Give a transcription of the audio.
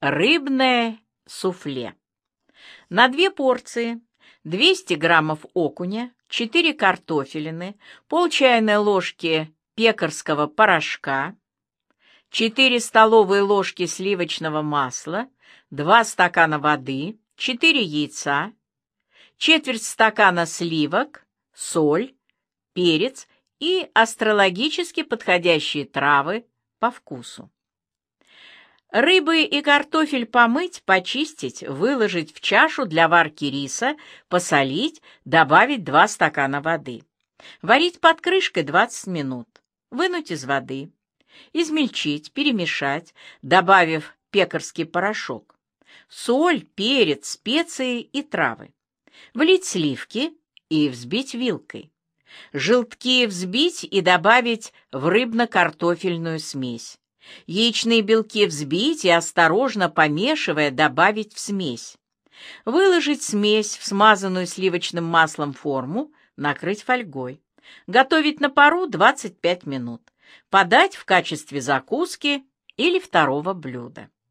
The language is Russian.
Рыбное суфле. На 2 порции 200 граммов окуня, 4 картофелины, пол чайной ложки пекарского порошка, 4 столовые ложки сливочного масла, 2 стакана воды, 4 яйца, четверть стакана сливок, соль, перец и астрологически подходящие травы по вкусу. Рыбы и картофель помыть, почистить, выложить в чашу для варки риса, посолить, добавить 2 стакана воды. Варить под крышкой 20 минут. Вынуть из воды. Измельчить, перемешать, добавив пекарский порошок. Соль, перец, специи и травы. Влить сливки и взбить вилкой. Желтки взбить и добавить в рыбно-картофельную смесь. Яичные белки взбить и, осторожно помешивая, добавить в смесь. Выложить смесь в смазанную сливочным маслом форму, накрыть фольгой. Готовить на пару 25 минут. Подать в качестве закуски или второго блюда.